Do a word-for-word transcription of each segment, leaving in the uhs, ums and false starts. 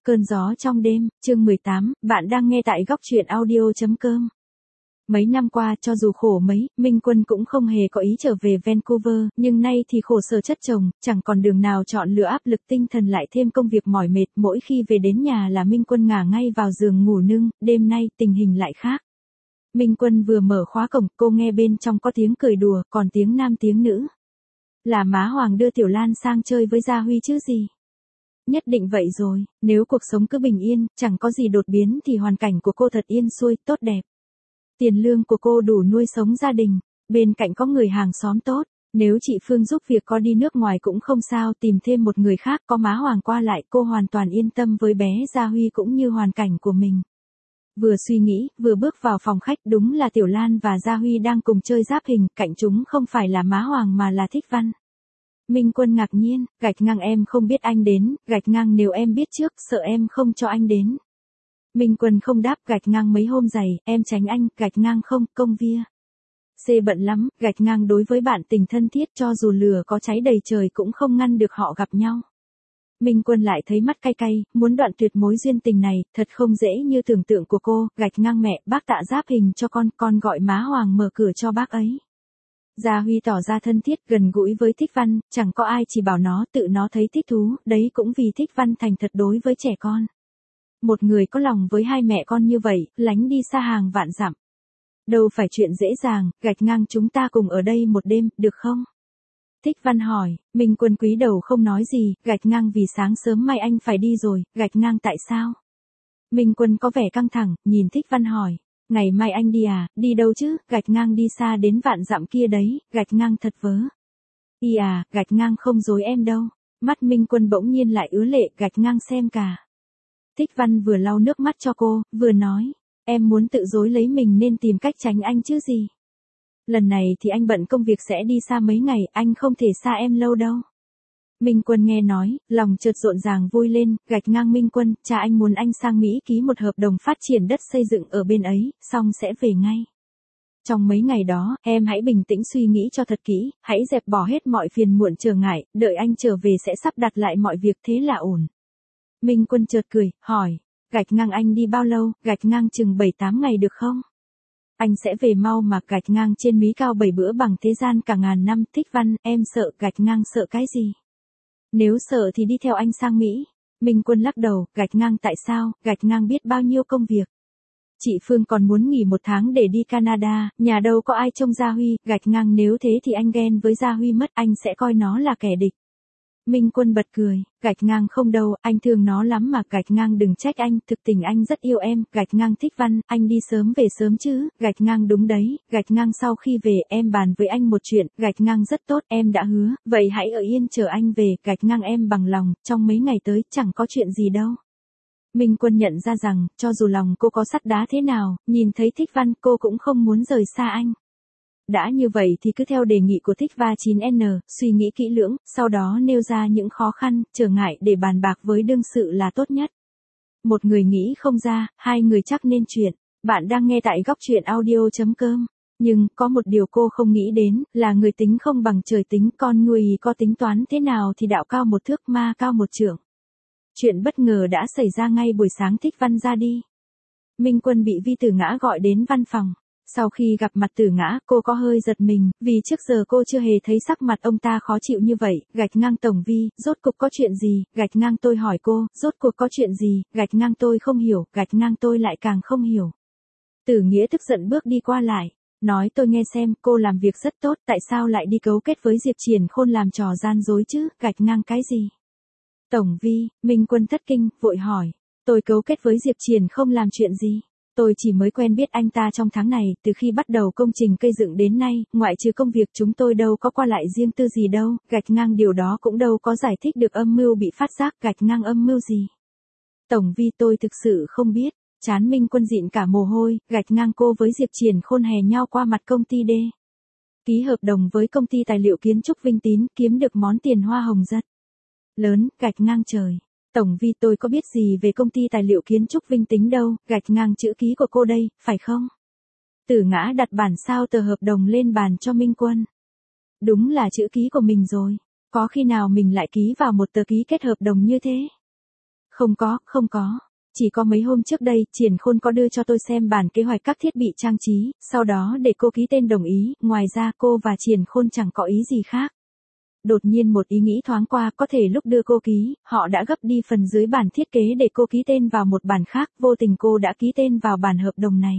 Cơn gió trong đêm, chương mười tám, bạn đang nghe tại góc truyện audio.com. Mấy năm qua, cho dù khổ mấy, Minh Quân cũng không hề có ý trở về Vancouver, nhưng nay thì khổ sở chất chồng, chẳng còn đường nào chọn lựa, áp lực tinh thần lại thêm công việc mỏi mệt, mỗi khi về đến nhà là Minh Quân ngả ngay vào giường ngủ nưng, đêm nay tình hình lại khác. Minh Quân vừa mở khóa cổng, cô nghe bên trong có tiếng cười đùa, còn tiếng nam tiếng nữ. Là má Hoàng đưa Tiểu Lan sang chơi với Gia Huy chứ gì. Nhất định vậy rồi, nếu cuộc sống cứ bình yên, chẳng có gì đột biến thì hoàn cảnh của cô thật yên xuôi, tốt đẹp. Tiền lương của cô đủ nuôi sống gia đình, bên cạnh có người hàng xóm tốt, nếu chị Phương giúp việc có đi nước ngoài cũng không sao, tìm thêm một người khác có má Hoàng qua lại, cô hoàn toàn yên tâm với bé Gia Huy cũng như hoàn cảnh của mình. Vừa suy nghĩ, vừa bước vào phòng khách, đúng là Tiểu Lan và Gia Huy đang cùng chơi giáp hình, cạnh chúng không phải là má Hoàng mà là Thích Văn. Minh Quân ngạc nhiên, gạch ngang em không biết anh đến, gạch ngang nếu em biết trước, sợ em không cho anh đến. Minh Quân không đáp, gạch ngang mấy hôm dày, em tránh anh, gạch ngang không, công via. C bận lắm, gạch ngang đối với bạn tình thân thiết cho dù lửa có cháy đầy trời cũng không ngăn được họ gặp nhau. Minh Quân lại thấy mắt cay cay, muốn đoạn tuyệt mối duyên tình này, thật không dễ như tưởng tượng của cô, gạch ngang mẹ, bác Tạ giáp hình cho con, con gọi má Hoàng mở cửa cho bác ấy. Gia Huy tỏ ra thân thiết, gần gũi với Thích Văn, chẳng có ai chỉ bảo nó, tự nó thấy thích thú, đấy cũng vì Thích Văn thành thật đối với trẻ con. Một người có lòng với hai mẹ con như vậy, lánh đi xa hàng vạn dặm. Đâu phải chuyện dễ dàng, gạch ngang chúng ta cùng ở đây một đêm, được không? Thích Văn hỏi, Minh Quân cúi đầu không nói gì, gạch ngang vì sáng sớm mai anh phải đi rồi, gạch ngang tại sao? Minh Quân có vẻ căng thẳng, nhìn Thích Văn hỏi. Ngày mai anh đi à, đi đâu chứ, gạch ngang đi xa đến vạn dặm kia đấy, gạch ngang thật vớ. Đi à, gạch ngang không dối em đâu. Mắt Minh Quân bỗng nhiên lại ứa lệ, gạch ngang xem cả. Thích Văn vừa lau nước mắt cho cô, vừa nói, em muốn tự dối lấy mình nên tìm cách tránh anh chứ gì. Lần này thì anh bận công việc sẽ đi xa mấy ngày, anh không thể xa em lâu đâu. Minh Quân nghe nói, lòng chợt rộn ràng vui lên, gạch ngang Minh Quân, cha anh muốn anh sang Mỹ ký một hợp đồng phát triển đất xây dựng ở bên ấy, xong sẽ về ngay. Trong mấy ngày đó, em hãy bình tĩnh suy nghĩ cho thật kỹ, hãy dẹp bỏ hết mọi phiền muộn trở ngại, đợi anh trở về sẽ sắp đặt lại mọi việc thế là ổn. Minh Quân chợt cười, hỏi, gạch ngang anh đi bao lâu, gạch ngang chừng bảy tám ngày được không? Anh sẽ về mau mà, gạch ngang trên núi cao bảy bữa bằng thế gian cả ngàn năm. Thích Văn, em sợ, gạch ngang sợ cái gì? Nếu sợ thì đi theo anh sang Mỹ. Minh Quân lắc đầu, gạch ngang tại sao, gạch ngang biết bao nhiêu công việc. Chị Phương còn muốn nghỉ một tháng để đi Canada, nhà đâu có ai trông Gia Huy, gạch ngang nếu thế thì anh ghen với Gia Huy mất, anh sẽ coi nó là kẻ địch. Minh Quân bật cười, gạch ngang không đâu, anh thương nó lắm mà, gạch ngang đừng trách anh, thực tình anh rất yêu em, gạch ngang. Thích Văn, anh đi sớm về sớm chứ, gạch ngang đúng đấy, gạch ngang sau khi về em bàn với anh một chuyện, gạch ngang rất tốt, em đã hứa, vậy hãy ở yên chờ anh về, gạch ngang em bằng lòng, trong mấy ngày tới chẳng có chuyện gì đâu. Minh Quân nhận ra rằng, cho dù lòng cô có sắt đá thế nào, nhìn thấy Thích Văn cô cũng không muốn rời xa anh. Đã như vậy thì cứ theo đề nghị của Thích Va chín N, suy nghĩ kỹ lưỡng, sau đó nêu ra những khó khăn, trở ngại để bàn bạc với đương sự là tốt nhất. Một người nghĩ không ra, hai người chắc nên chuyện. Bạn đang nghe tại góc truyện audio.com. Nhưng, có một điều cô không nghĩ đến, là người tính không bằng trời tính, con người có tính toán thế nào thì đạo cao một thước ma cao một trượng. Chuyện bất ngờ đã xảy ra ngay buổi sáng Thích Văn ra đi. Minh Quân bị Vi Tử Ngã gọi đến văn phòng. Sau khi gặp mặt Tử Ngã, cô có hơi giật mình, vì trước giờ cô chưa hề thấy sắc mặt ông ta khó chịu như vậy, gạch ngang Tổng Vi, rốt cuộc có chuyện gì, gạch ngang tôi hỏi cô, rốt cuộc có chuyện gì, gạch ngang tôi không hiểu, gạch ngang tôi lại càng không hiểu. Tử Nghĩa tức giận bước đi qua lại, nói tôi nghe xem, cô làm việc rất tốt, tại sao lại đi cấu kết với Diệp Triển Khôn làm trò gian dối chứ, gạch ngang cái gì? Tổng Vi, Minh Quân thất kinh, vội hỏi, tôi cấu kết với Diệp Triển không làm chuyện gì? Tôi chỉ mới quen biết anh ta trong tháng này, từ khi bắt đầu công trình cây dựng đến nay, ngoại trừ công việc chúng tôi đâu có qua lại riêng tư gì đâu, gạch ngang điều đó cũng đâu có giải thích được âm mưu bị phát giác, gạch ngang âm mưu gì. Tổng Vi tôi thực sự không biết, chán Minh Quân dịn cả mồ hôi, gạch ngang cô với Diệp Triển Khôn hè nhau qua mặt công ty D. Ký hợp đồng với công ty tài liệu kiến trúc Vinh Tín, kiếm được món tiền hoa hồng rất lớn, gạch ngang trời. Tổng Vi tôi có biết gì về công ty tài liệu kiến trúc Vinh Tín đâu, gạch ngang chữ ký của cô đây, phải không? Tử Ngã đặt bản sao tờ hợp đồng lên bàn cho Minh Quân. Đúng là chữ ký của mình rồi, có khi nào mình lại ký vào một tờ ký kết hợp đồng như thế? Không có, không có. Chỉ có mấy hôm trước đây, Triển Khôn có đưa cho tôi xem bản kế hoạch các thiết bị trang trí, sau đó để cô ký tên đồng ý, ngoài ra cô và Triển Khôn chẳng có ý gì khác. Đột nhiên một ý nghĩ thoáng qua, có thể lúc đưa cô ký, họ đã gấp đi phần dưới bản thiết kế để cô ký tên vào một bản khác, vô tình cô đã ký tên vào bản hợp đồng này.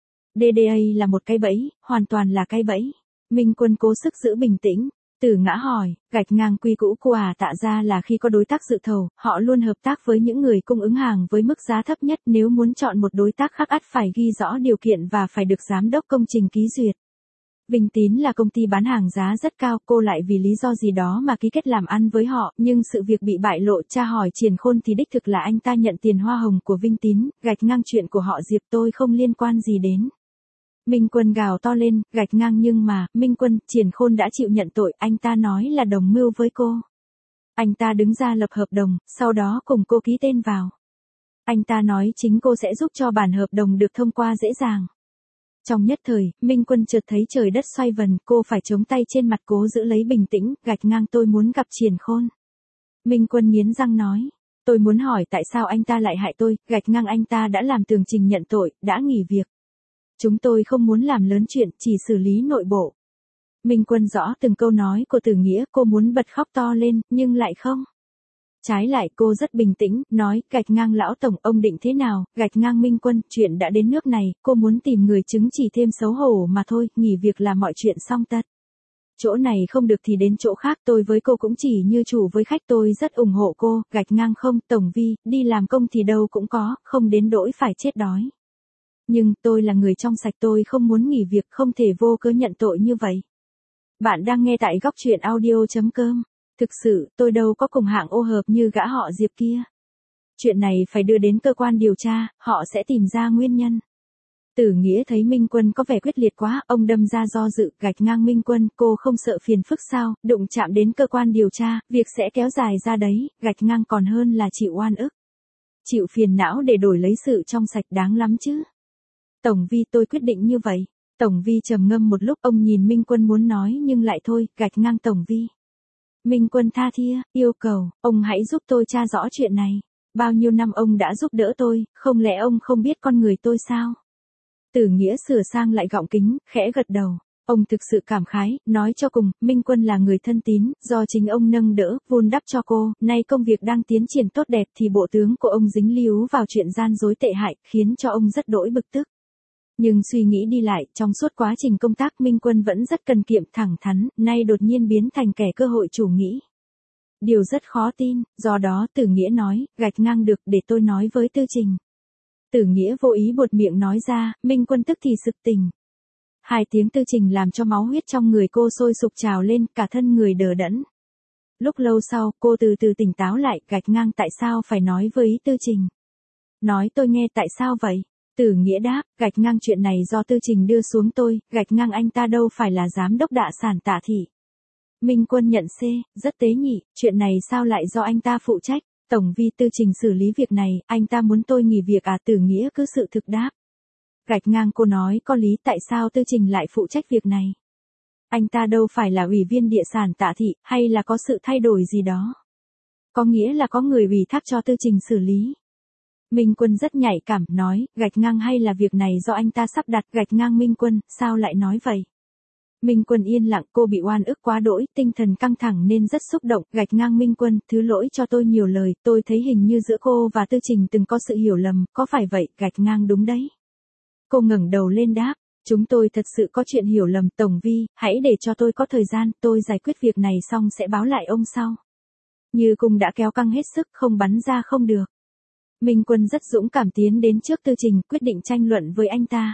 đê đê a là một cái bẫy, hoàn toàn là cái bẫy. Minh Quân cố sức giữ bình tĩnh. Tử Ngã hỏi, gạch ngang quy cũ của à tạ ra là khi có đối tác dự thầu, họ luôn hợp tác với những người cung ứng hàng với mức giá thấp nhất, nếu muốn chọn một đối tác khác ắt phải ghi rõ điều kiện và phải được giám đốc công trình ký duyệt. Vinh Tín là công ty bán hàng giá rất cao, cô lại vì lý do gì đó mà ký kết làm ăn với họ, nhưng sự việc bị bại lộ. Cha hỏi Triển Khôn thì đích thực là anh ta nhận tiền hoa hồng của Vinh Tín, gạch ngang chuyện của họ Diệp tôi không liên quan gì đến. Minh Quân gào to lên, gạch ngang nhưng mà, Minh Quân, Triển Khôn đã chịu nhận tội, anh ta nói là đồng mưu với cô. Anh ta đứng ra lập hợp đồng, sau đó cùng cô ký tên vào. Anh ta nói chính cô sẽ giúp cho bản hợp đồng được thông qua dễ dàng. Trong nhất thời, Minh Quân chợt thấy trời đất xoay vần, cô phải chống tay trên mặt cố giữ lấy bình tĩnh, gạch ngang tôi muốn gặp Triển Khôn. Minh Quân nghiến răng nói, tôi muốn hỏi tại sao anh ta lại hại tôi, gạch ngang anh ta đã làm tường trình nhận tội, đã nghỉ việc. Chúng tôi không muốn làm lớn chuyện, chỉ xử lý nội bộ. Minh Quân rõ từng câu nói của Tử Nghĩa, cô muốn bật khóc to lên, nhưng lại không. Trái lại cô rất bình tĩnh, nói, gạch ngang lão tổng, ông định thế nào, gạch ngang Minh Quân, chuyện đã đến nước này, cô muốn tìm người chứng chỉ thêm xấu hổ mà thôi, nghỉ việc là mọi chuyện xong tất. Chỗ này không được thì đến chỗ khác, tôi với cô cũng chỉ như chủ với khách, tôi rất ủng hộ cô, gạch ngang không, Tổng Vi, đi làm công thì đâu cũng có, không đến nỗi phải chết đói. Nhưng, tôi là người trong sạch, tôi không muốn nghỉ việc, không thể vô cớ nhận tội như vậy. Bạn đang nghe tại góc truyện audio chấm com. Thực sự, tôi đâu có cùng hạng ô hợp như gã họ Diệp kia. Chuyện này phải đưa đến cơ quan điều tra, họ sẽ tìm ra nguyên nhân. Tử Nghĩa thấy Minh Quân có vẻ quyết liệt quá, ông đâm ra do dự, gạch ngang Minh Quân, cô không sợ phiền phức sao, đụng chạm đến cơ quan điều tra, việc sẽ kéo dài ra đấy, gạch ngang còn hơn là chịu oan ức. Chịu phiền não để đổi lấy sự trong sạch đáng lắm chứ. Tổng Vi, tôi quyết định như vậy. Tổng Vi trầm ngâm một lúc, ông nhìn Minh Quân muốn nói nhưng lại thôi, gạch ngang Tổng Vi. Minh Quân tha thia, yêu cầu, ông hãy giúp tôi tra rõ chuyện này. Bao nhiêu năm ông đã giúp đỡ tôi, không lẽ ông không biết con người tôi sao? Tử Nghĩa sửa sang lại gọng kính, khẽ gật đầu. Ông thực sự cảm khái, nói cho cùng, Minh Quân là người thân tín, do chính ông nâng đỡ, vun đắp cho cô, nay công việc đang tiến triển tốt đẹp thì bộ tướng của ông dính líu vào chuyện gian dối tệ hại, khiến cho ông rất đỗi bực tức. Nhưng suy nghĩ đi lại, trong suốt quá trình công tác Minh Quân vẫn rất cần kiệm, thẳng thắn, nay đột nhiên biến thành kẻ cơ hội chủ nghĩa. Điều rất khó tin, do đó Tử Nghĩa nói, gạch ngang được, để tôi nói với Tư Trình. Tử Nghĩa vô ý buột miệng nói ra, Minh Quân tức thì sực tỉnh. Hai tiếng Tư Trình làm cho máu huyết trong người cô sôi sục trào lên, cả thân người đờ đẫn. Lúc lâu sau, cô từ từ tỉnh táo lại, gạch ngang tại sao phải nói với Tư Trình. Nói tôi nghe tại sao vậy? Tử Nghĩa đáp, gạch ngang chuyện này do Tư Trình đưa xuống tôi, gạch ngang anh ta đâu phải là giám đốc đạ sản Tạ Thị. Minh Quân nhận C, rất tế nhị, chuyện này sao lại do anh ta phụ trách, Tổng Vi, Tư Trình xử lý việc này, anh ta muốn tôi nghỉ việc à? Tử Nghĩa cứ sự thực đáp. Gạch ngang cô nói có lý, tại sao Tư Trình lại phụ trách việc này? Anh ta đâu phải là ủy viên địa sản Tạ Thị, hay là có sự thay đổi gì đó? Có nghĩa là có người ủy thác cho Tư Trình xử lý. Minh Quân rất nhạy cảm, nói, gạch ngang hay là việc này do anh ta sắp đặt, gạch ngang Minh Quân, sao lại nói vậy? Minh Quân yên lặng, cô bị oan ức quá đỗi, tinh thần căng thẳng nên rất xúc động, gạch ngang Minh Quân, thứ lỗi cho tôi nhiều lời, tôi thấy hình như giữa cô và Tư Trình từng có sự hiểu lầm, có phải vậy, gạch ngang đúng đấy. Cô ngẩng đầu lên đáp, chúng tôi thật sự có chuyện hiểu lầm, Tổng Vi, hãy để cho tôi có thời gian, tôi giải quyết việc này xong sẽ báo lại ông sau. Như cung đã kéo căng hết sức, không bắn ra không được. Minh Quân rất dũng cảm tiến đến trước Tư Trình, quyết định tranh luận với anh ta.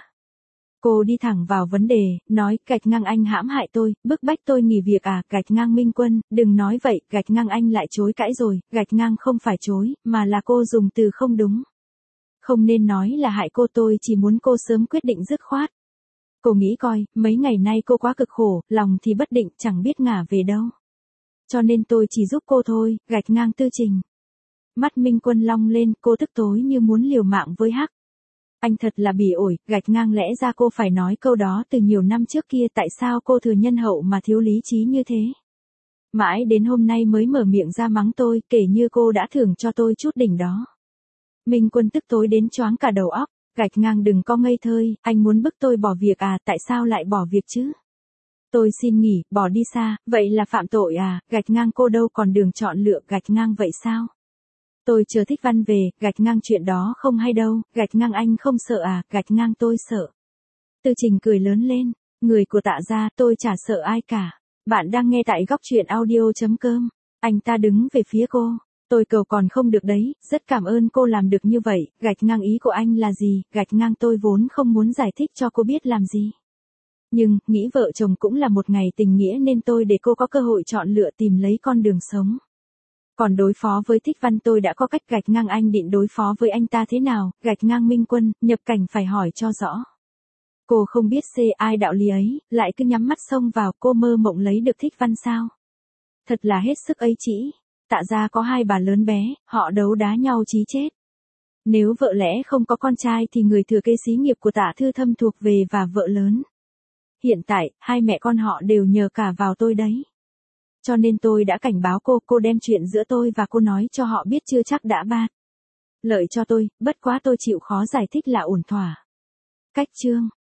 Cô đi thẳng vào vấn đề, nói, gạch ngang anh hãm hại tôi, bức bách tôi nghỉ việc à, gạch ngang Minh Quân, đừng nói vậy, gạch ngang anh lại chối cãi rồi, gạch ngang không phải chối, mà là cô dùng từ không đúng. Không nên nói là hại cô, tôi chỉ muốn cô sớm quyết định dứt khoát. Cô nghĩ coi, mấy ngày nay cô quá cực khổ, lòng thì bất định, chẳng biết ngả về đâu. Cho nên tôi chỉ giúp cô thôi, gạch ngang Tư Trình. Mắt Minh Quân long lên, cô tức tối như muốn liều mạng với Hắc. Anh thật là bỉ ổi, gạch ngang lẽ ra cô phải nói câu đó từ nhiều năm trước kia, tại sao cô thừa nhân hậu mà thiếu lý trí như thế? Mãi đến hôm nay mới mở miệng ra mắng tôi, kể như cô đã thưởng cho tôi chút đỉnh đó. Minh Quân tức tối đến choáng cả đầu óc, gạch ngang đừng có ngây thơi, anh muốn bức tôi bỏ việc à, tại sao lại bỏ việc chứ? Tôi xin nghỉ, bỏ đi xa, vậy là phạm tội à, gạch ngang cô đâu còn đường chọn lựa, gạch ngang vậy sao? Tôi chờ Thích Văn về, gạch ngang chuyện đó không hay đâu, gạch ngang anh không sợ à, gạch ngang tôi sợ. Tư Trình cười lớn lên, người của Tạ gia, tôi chả sợ ai cả. Bạn đang nghe tại góc truyện audio.com. Anh ta đứng về phía cô. Tôi cầu còn không được đấy, rất cảm ơn cô làm được như vậy, gạch ngang ý của anh là gì, gạch ngang tôi vốn không muốn giải thích cho cô biết làm gì. Nhưng, nghĩ vợ chồng cũng là một ngày tình nghĩa nên tôi để cô có cơ hội chọn lựa tìm lấy con đường sống. Còn đối phó với Thích Văn tôi đã có cách, gạch ngang anh định đối phó với anh ta thế nào, gạch ngang Minh Quân, nhập cảnh phải hỏi cho rõ. Cô không biết xê ai đạo lý ấy, lại cứ nhắm mắt xông vào, cô mơ mộng lấy được Thích Văn sao? Thật là hết sức ấy chỉ. Tạ gia có hai bà lớn bé, họ đấu đá nhau chí chết. Nếu vợ lẽ không có con trai thì người thừa kế xí nghiệp của Tạ Thư Thâm thuộc về và vợ lớn. Hiện tại, hai mẹ con họ đều nhờ cả vào tôi đấy. Cho nên tôi đã cảnh báo cô, cô đem chuyện giữa tôi và cô nói cho họ biết chưa chắc đã bạt lợi cho tôi, bất quá tôi chịu khó giải thích là ổn thỏa. Cách chương